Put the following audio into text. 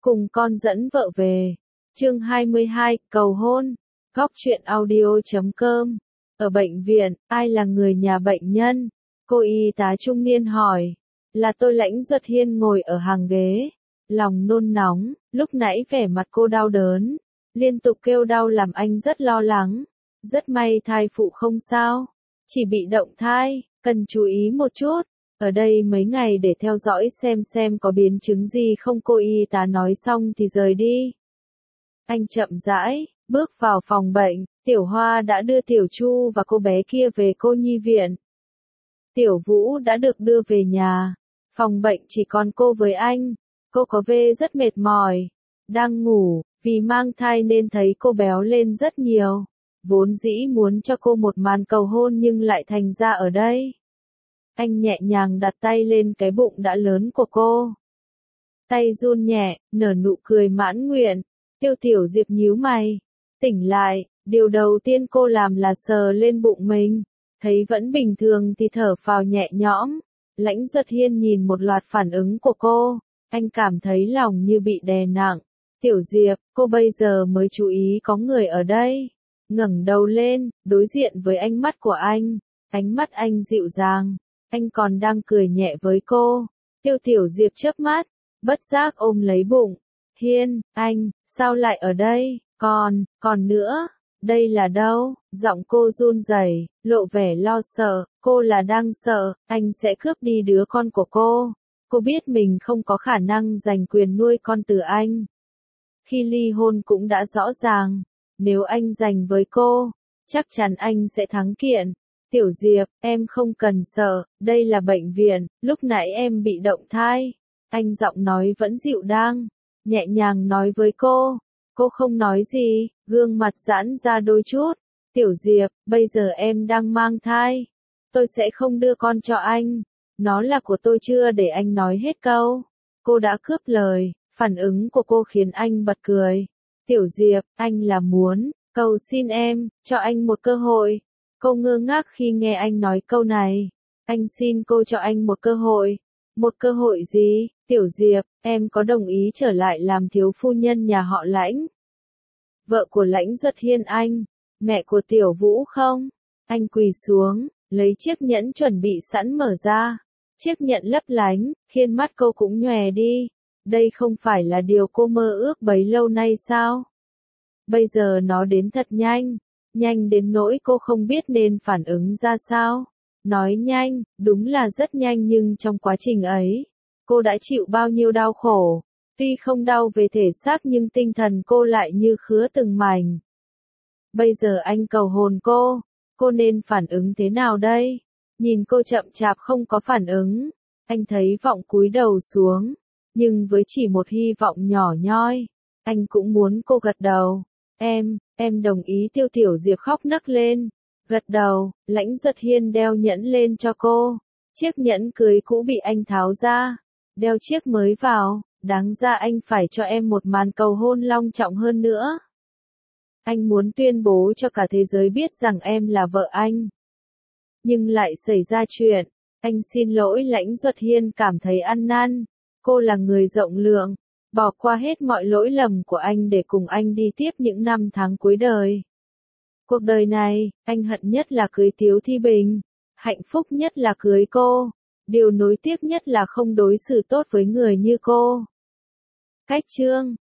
Cùng con dẫn vợ về. Chương 22, cầu hôn. Góc truyện audio.com. Ở bệnh viện, ai là người nhà bệnh nhân? Cô y tá trung niên hỏi. Là tôi. Lãnh Duật Hiên ngồi ở hàng ghế. Lòng nôn nóng, lúc nãy vẻ mặt cô đau đớn. Liên tục kêu đau làm anh rất lo lắng. Rất may thai phụ không sao. Chỉ bị động thai, cần chú ý một chút. Ở đây mấy ngày để theo dõi xem có biến chứng gì không, cô y tá nói xong thì rời đi. Anh chậm rãi, bước vào phòng bệnh, Tiểu Hoa đã đưa Tiểu Chu và cô bé kia về cô nhi viện. Tiểu Vũ đã được đưa về nhà. Phòng bệnh chỉ còn cô với anh. Cô có vẻ rất mệt mỏi. Đang ngủ, vì mang thai nên thấy cô béo lên rất nhiều. Vốn dĩ muốn cho cô một màn cầu hôn nhưng lại thành ra ở đây. Anh nhẹ nhàng đặt tay lên cái bụng đã lớn của cô. Tay run nhẹ, nở nụ cười mãn nguyện. Tiểu Diệp nhíu mày. Tỉnh lại, điều đầu tiên cô làm là sờ lên bụng mình. Thấy vẫn bình thường thì thở phào nhẹ nhõm. Lãnh Duật Hiên nhìn một loạt phản ứng của cô. Anh cảm thấy lòng như bị đè nặng. Tiểu Diệp, cô bây giờ mới chú ý có người ở đây. Ngẩng đầu lên, đối diện với ánh mắt của anh. Ánh mắt anh dịu dàng. Anh còn đang cười nhẹ với cô. Tiểu Diệp chớp mắt, bất giác ôm lấy bụng. Hiên, anh, sao lại ở đây? Còn nữa, đây là đâu? Giọng cô run rẩy, lộ vẻ lo sợ. Cô là đang sợ, anh sẽ cướp đi đứa con của cô. Cô biết mình không có khả năng giành quyền nuôi con từ anh. Khi ly hôn cũng đã rõ ràng. Nếu anh giành với cô, chắc chắn anh sẽ thắng kiện. Tiểu Diệp, em không cần sợ, đây là bệnh viện, lúc nãy em bị động thai. Anh giọng nói vẫn dịu dàng, nhẹ nhàng nói với cô. Cô không nói gì, gương mặt giãn ra đôi chút. Tiểu Diệp, bây giờ em đang mang thai. Tôi sẽ không đưa con cho anh. Nó là của tôi. Chưa để anh nói hết câu. Cô đã cướp lời, phản ứng của cô khiến anh bật cười. Tiểu Diệp, anh là muốn, cầu xin em, cho anh một cơ hội. Cô ngơ ngác khi nghe anh nói câu này. Anh xin cô cho anh một cơ hội. Một cơ hội gì? Tiểu Diệp, em có đồng ý trở lại làm thiếu phu nhân nhà họ Lãnh? Vợ của Lãnh Duật Hiên anh, mẹ của Tiểu Vũ không? Anh quỳ xuống, lấy chiếc nhẫn chuẩn bị sẵn mở ra. Chiếc nhẫn lấp lánh, khiến mắt cô cũng nhòe đi. Đây không phải là điều cô mơ ước bấy lâu nay sao? Bây giờ nó đến thật nhanh. Nhanh đến nỗi cô không biết nên phản ứng ra sao. Nói nhanh, đúng là rất nhanh, nhưng trong quá trình ấy, cô đã chịu bao nhiêu đau khổ. Tuy không đau về thể xác nhưng tinh thần cô lại như khứa từng mảnh. Bây giờ anh cầu hôn cô nên phản ứng thế nào đây? Nhìn cô chậm chạp không có phản ứng, anh thấy vọng cúi đầu xuống, nhưng với chỉ một hy vọng nhỏ nhoi, anh cũng muốn cô gật đầu. Em đồng ý. Tiểu Diệp khóc nấc lên, gật đầu. Lãnh Duật Hiên đeo nhẫn lên cho cô. Chiếc nhẫn cưới cũ bị anh tháo ra, đeo chiếc mới vào. Đáng ra anh phải cho em một màn cầu hôn long trọng hơn nữa. Anh muốn tuyên bố cho cả thế giới biết rằng em là vợ anh. Nhưng lại xảy ra chuyện. Anh xin lỗi. Lãnh Duật Hiên cảm thấy ăn năn. Cô là người rộng lượng, bỏ qua hết mọi lỗi lầm của anh để cùng anh đi tiếp những năm tháng cuối đời. Cuộc đời này, anh hận nhất là cưới Tiếu Thi Bình. Hạnh phúc nhất là cưới cô. Điều nối tiếc nhất là không đối xử tốt với người như cô. Cách chương